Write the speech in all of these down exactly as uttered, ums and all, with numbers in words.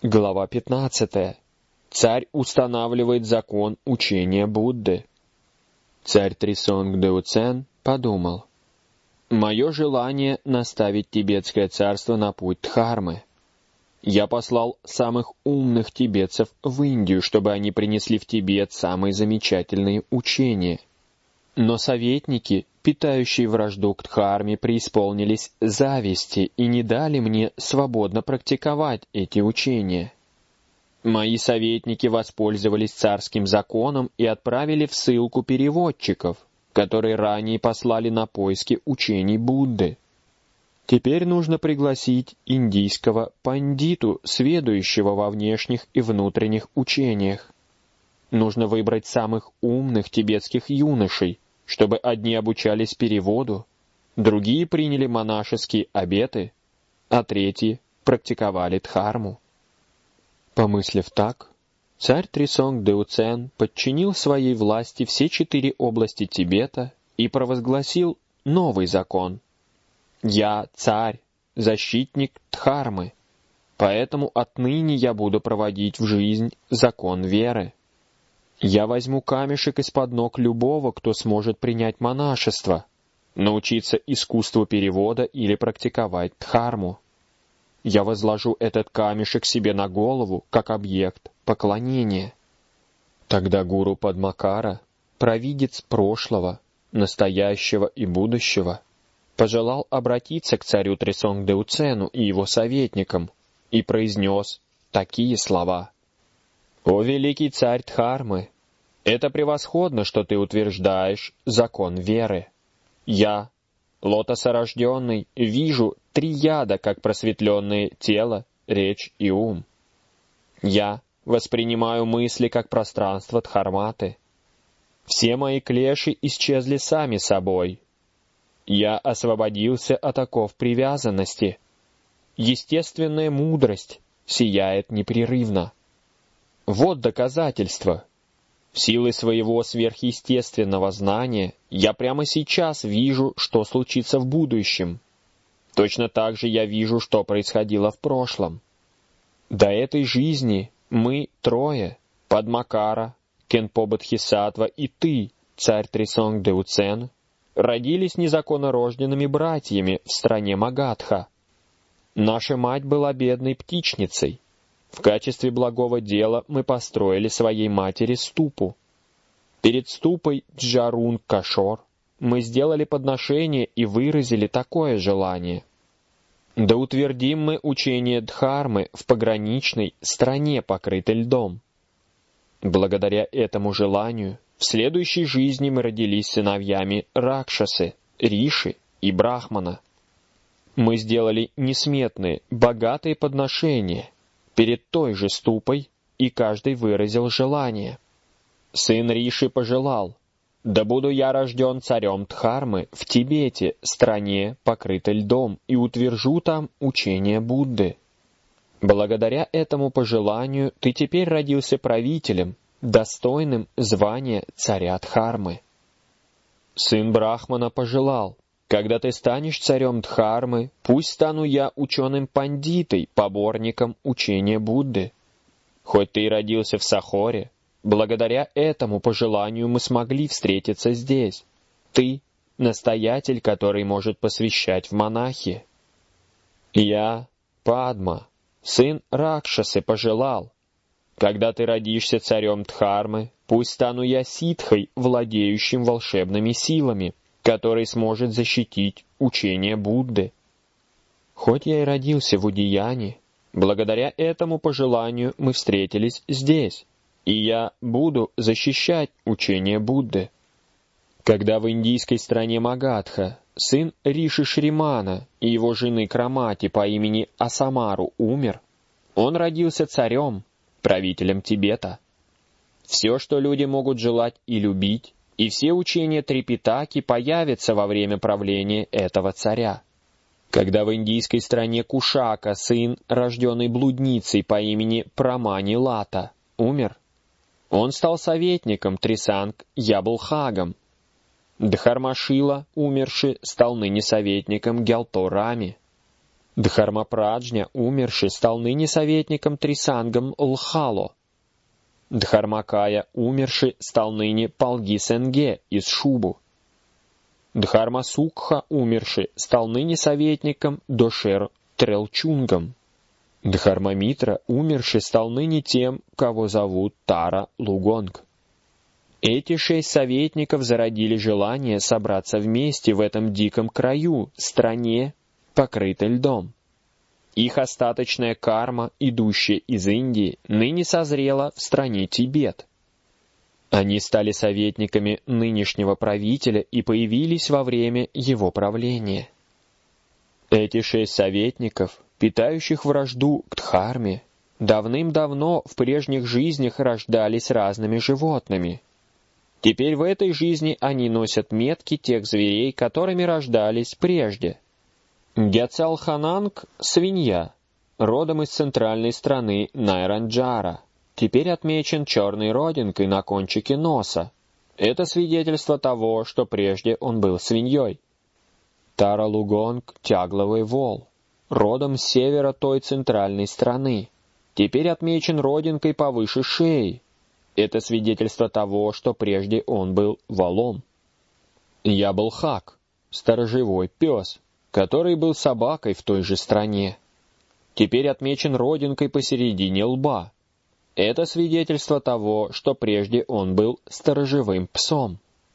Глава пятнадцатая. Царь устанавливает закон учения Будды. Царь Трисонг Деуцен подумал: «Мое желание наставить тибетское царство на путь Дхармы. Я послал самых умных тибетцев в Индию, чтобы они принесли в Тибет самые замечательные учения. Но советники, питающие вражду к Дхарме, преисполнились зависти и не дали мне свободно практиковать эти учения. Мои советники воспользовались царским законом и отправили в ссылку переводчиков, которые ранее послали на поиски учений Будды. Теперь нужно пригласить индийского пандиту, сведущего во внешних и внутренних учениях. Нужно выбрать самых умных тибетских юношей, чтобы одни обучались переводу, другие приняли монашеские обеты, а третьи практиковали дхарму». Помыслив так, царь Трисонг Деуцен подчинил своей власти все четыре области Тибета и провозгласил новый закон. «Я царь, защитник Дхармы, поэтому отныне я буду проводить в жизнь закон веры. Я возьму камешек из-под ног любого, кто сможет принять монашество, научиться искусству перевода или практиковать дхарму. Я возложу этот камешек себе на голову, как объект поклонения». Тогда гуру Падмакара, провидец прошлого, настоящего и будущего, пожелал обратиться к царю Трисонг Деуцену и его советникам и произнес такие слова: «О великий царь Дхармы, это превосходно, что ты утверждаешь закон веры. Я, лотосорожденный, вижу три яда, как просветленные тело, речь и ум. Я воспринимаю мысли, как пространство Дхарматы. Все мои клеши исчезли сами собой. Я освободился от оков привязанности. Естественная мудрость сияет непрерывно. Вот доказательство. Силой своего сверхъестественного знания я прямо сейчас вижу, что случится в будущем. Точно так же я вижу, что происходило в прошлом. До этой жизни мы трое, Падмакара, Кенпо Бодхисаттва и ты, царь Трисонг Деуцен, родились незаконнорожденными братьями в стране Магадха. Наша мать была бедной птичницей. В качестве благого дела мы построили своей матери ступу. Перед ступой Джарун-Кашор мы сделали подношение и выразили такое желание: да утвердим мы учение Дхармы в пограничной стране, покрытой льдом. Благодаря этому желанию в следующей жизни мы родились сыновьями Ракшасы, Риши и Брахмана. Мы сделали несметные, богатые подношения перед той же ступой, и каждый выразил желание. Сын Риши пожелал: да буду я рожден царем Дхармы в Тибете, стране, покрытой льдом, и утвержу там учение Будды. Благодаря этому пожеланию ты теперь родился правителем, достойным звания царя Дхармы. Сын Брахмана пожелал: когда ты станешь царем Дхармы, пусть стану я ученым-пандитой, поборником учения Будды. Хоть ты и родился в Сахоре, благодаря этому пожеланию мы смогли встретиться здесь. Ты — настоятель, который может посвящать в монахи. Я, Падма, сын Ракшасы, пожелал: когда ты родишься царем Дхармы, пусть стану я ситхой, владеющим волшебными силами, который сможет защитить учение Будды. Хоть я и родился в Удияне, благодаря этому пожеланию мы встретились здесь, и я буду защищать учение Будды. Когда в индийской стране Магадха сын Риши Шримана и его жены Крамати по имени Асамару умер, он родился царем, правителем Тибета. Все, что люди могут желать и любить, и все учения Трипитаки появятся во время правления этого царя. Когда в индийской стране Кушака сын, рожденный блудницей по имени Прамани Лата, умер, он стал советником Трисанг Ябулхагом. Дхармашила, умерший, стал ныне советником Гялторами. Дхармапраджня, умерший, стал ныне советником Трисангам Лхало. Дхармакая, умерший, стал ныне Палги Сенге из Шубу. Дхармасукха, умерший, стал ныне советником Дошер Трелчунгом. Дхармамитра, умерший, стал ныне тем, кого зовут Тара Лугонг. Эти шесть советников зародили желание собраться вместе в этом диком краю, стране, покрытой льдом. Их остаточная карма, идущая из Индии, ныне созрела в стране Тибет. Они стали советниками нынешнего правителя и появились во время его правления. Эти шесть советников, питающих вражду к Дхарме, давным-давно в прежних жизнях рождались разными животными. Теперь в этой жизни они носят метки тех зверей, которыми рождались прежде. Гяцалхананг — свинья, родом из центральной страны Найранджара, теперь отмечен черной родинкой на кончике носа. Это свидетельство того, что прежде он был свиньей. Таралугонг — тягловый вол, родом с севера той центральной страны, теперь отмечен родинкой повыше шеи. Это свидетельство того, что прежде он был волом. Яблхак — сторожевой пес, который был собакой в той же стране, теперь отмечен родинкой посередине лба. Это свидетельство того, что прежде он был сторожевым псом.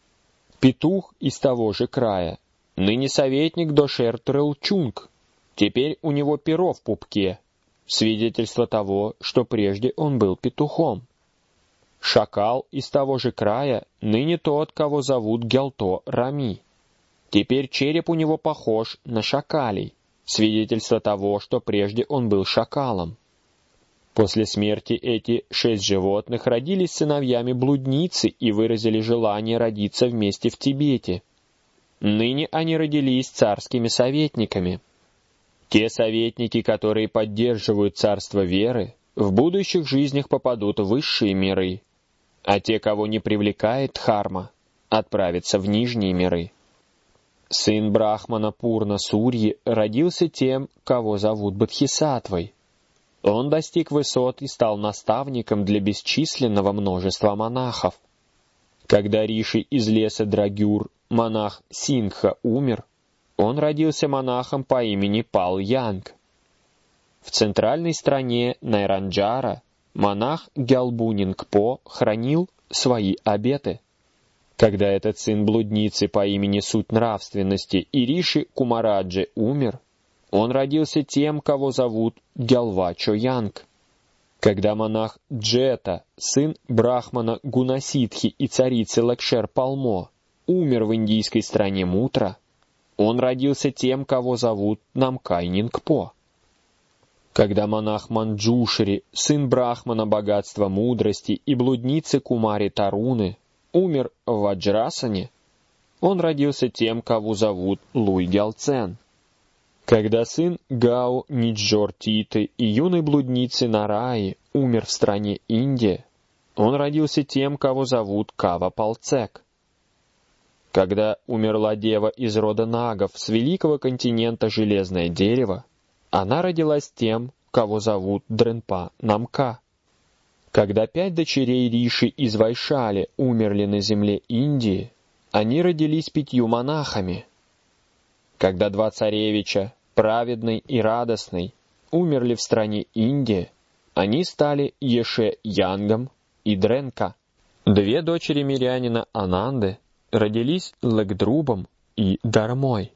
Петух из того же края, ныне советник Дошер Трелчунг, теперь у него перо в пупке, свидетельство того, что прежде он был петухом. Шакал из того же края, ныне тот, кого зовут Гялто Рами, теперь череп у него похож на шакалий, свидетельство того, что прежде он был шакалом. После смерти эти шесть животных родились сыновьями блудницы и выразили желание родиться вместе в Тибете. Ныне они родились царскими советниками. Те советники, которые поддерживают царство веры, в будущих жизнях попадут в высшие миры, а те, кого не привлекает дхарма, отправятся в нижние миры. Сын Брахмана Пурна Сурьи родился тем, кого зовут Бодхисаттвой. Он достиг высот и стал наставником для бесчисленного множества монахов. Когда Риши из леса Драгюр, монах Сингха, умер, он родился монахом по имени Пал Янг. В центральной стране Найранджара монах Гялбунингпо хранил свои обеты. Когда этот сын блудницы по имени Суть Нравственности и Риши Кумараджи умер, он родился тем, кого зовут Гялвачо Янг. Когда монах Джета, сын брахмана Гунасидхи и царицы Лакшер Палмо, умер в индийской стране Мутра, он родился тем, кого зовут Намкай Нингпо. Когда монах Манджушри, сын брахмана богатства мудрости и блудницы Кумари Таруны, умер в Ваджрасане, он родился тем, кого зовут Луй Гялцен. Когда сын Гао Ниджор Титы и юной блудницы Нараи умер в стране Индия, он родился тем, кого зовут Кава Палцек. Когда умерла дева из рода нагов с великого континента Железное Дерево, она родилась тем, кого зовут Дренпа Намка. Когда пять дочерей Риши из Вайшали умерли на земле Индии, они родились пятью монахами. Когда два царевича, праведный и радостный, умерли в стране Индия, они стали Еше Янгом и Дренка. Две дочери мирянина Ананды родились Лэгдрубом и Дармой.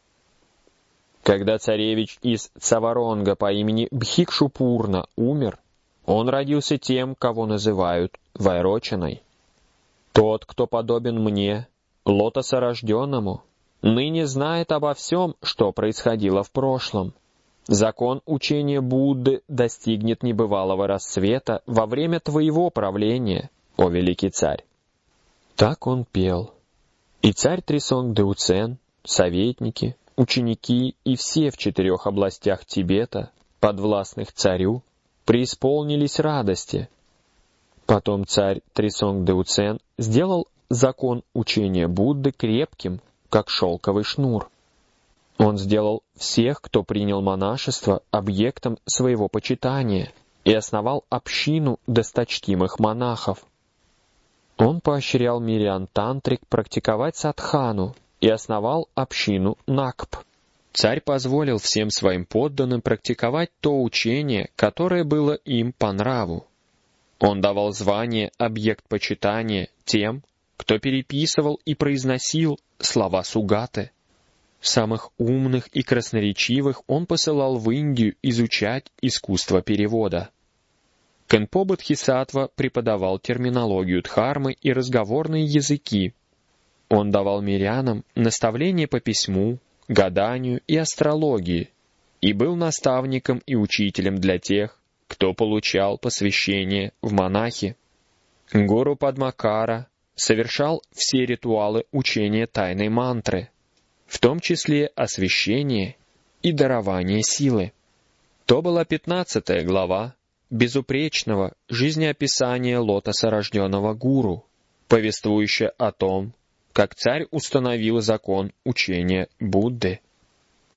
Когда царевич из Цаваронга по имени Бхикшупурна умер, он родился тем, кого называют Вайрочиной. Тот, кто подобен мне, лотосорожденному, ныне знает обо всем, что происходило в прошлом. Закон учения Будды достигнет небывалого расцвета во время твоего правления, о великий царь. Так он пел. И царь Трисонг Деуцен, советники, ученики и все в четырех областях Тибета, подвластных царю, преисполнились радости. Потом царь Трисонг Деуцен сделал закон учения Будды крепким, как шелковый шнур. Он сделал всех, кто принял монашество, объектом своего почитания и основал общину досточтимых монахов. Он поощрял мирян-тантрик практиковать садхану и основал общину Накп. Царь позволил всем своим подданным практиковать то учение, которое было им по нраву. Он давал звание «объект почитания» тем, кто переписывал и произносил слова Сугаты. Самых умных и красноречивых он посылал в Индию изучать искусство перевода. Кhenpo Бодхисаттва преподавал терминологию дхармы и разговорные языки. Он давал мирянам наставления по письму, гаданию и астрологии и был наставником и учителем для тех, кто получал посвящение в монахи. Гуру Падмакара совершал все ритуалы учения тайной мантры, в том числе освящение и дарование силы. То была пятнадцатая глава безупречного жизнеописания лотосорожденного гуру, повествующая о том, как царь установил закон учения Будды.